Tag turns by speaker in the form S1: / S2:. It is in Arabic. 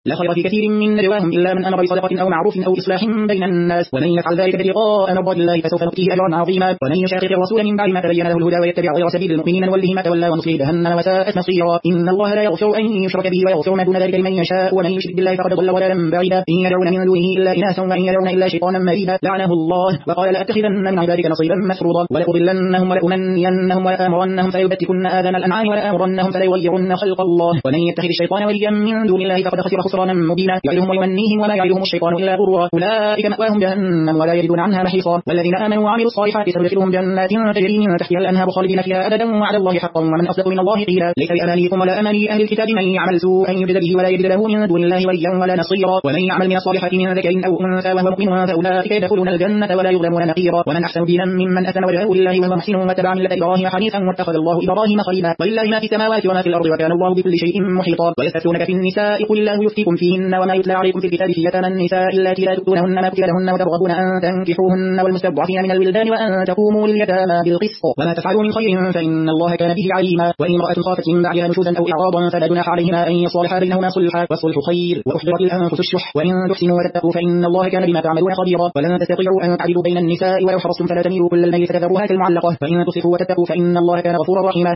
S1: لا خير في كثير من نجواهم إلا من أمر بصدقة أو معروف أو إصلاح بين الناس، ومن يفعل ذلك ابتغاء مرضات الله فسوف نؤتيه أجرا عظيما. ومن يشاقق الرسول من بعد ما تبين له الهدى ويتبع غير سبيل المؤمنين نوله ما تولى ونصله جهنم وساءت مصيرا. إن الله لا يغفر أن يشرك به ويغفر ما دون ذلك لمن يشاء، ومن يشرك بالله فقد ضل ضلالا بعيدا. إن يدعون من دونه إلا إناثا وإن يدعون إلا شيطانا مريدا لعنه الله وقال لأتخذن من عبادك نصيبا مفروضا ولأضلنهم ولأمنينهم ولآمرنهم فليبتكن آذان الأنعام ولآمرنهم فليغيرن خلق الله. ومن يتخذ الشيطان وليا من دون الله فقد خسر خسرانا مبينا. يعدهم ويمنيهم وما يعدهم الشيطان إلا غرورا. أولئك مأواهم جهنم ولا يجدون عنها محيصا. والذين آمنوا وعملوا الصالحات سندخلهم جنات تجري من تحتها الأنهار خالدين فيها أبدا وعد الله حقا ومن أصدق من الله قيلا. ليس بأمانيكم ولا أماني أهل الكتاب من يعمل سوءا يجزى به ولا يجد له من دون الله وليا ولا نصيرا. ومن يعمل من الصالحات من ذكر أو أنثى وهو مؤمن فأولئك يدخلون الجنة ولا يظلمون نقيرا. ومن أحسن دينا ممن أسلم وجهه لله وهو محسن واتبع ملة إبراهيم حنيفا واتخذ الله إبراهيم خليلا. ولله ما في السماوات وما في الأرض وكان الله بكل شيء محيطا. ويستفتونك في النساء قل الله يفتيكم فيهن وما يتلى عليكم في الكتاب في يتامى النساء اللاتي لا تؤتونهن ما كتب لهن وترغبون أن تنكحوهن والمستضعفين من الولدان وأن تقوموا لليتامى بالقسط وما تفعلوا من خير فإن الله كان به عليما. وإن امرأة خافت من بعدها نشوزا أو إعراضا فلا جناح عليهما أن يصالحا بينهما صلحا والصلح خير. وأحضرت الأنفس الشح وإن تحسنوا وتتقوا فإن الله كان بما تعملون خبيرا. ولن تستطيعوا أن تعدلوا بين النساء ولو حرصتم فلا تميلوا كل الميل فتذروها كالمعلقة. فإن تصلحوا وتتقوا فإن الله كان غفورا رحيما.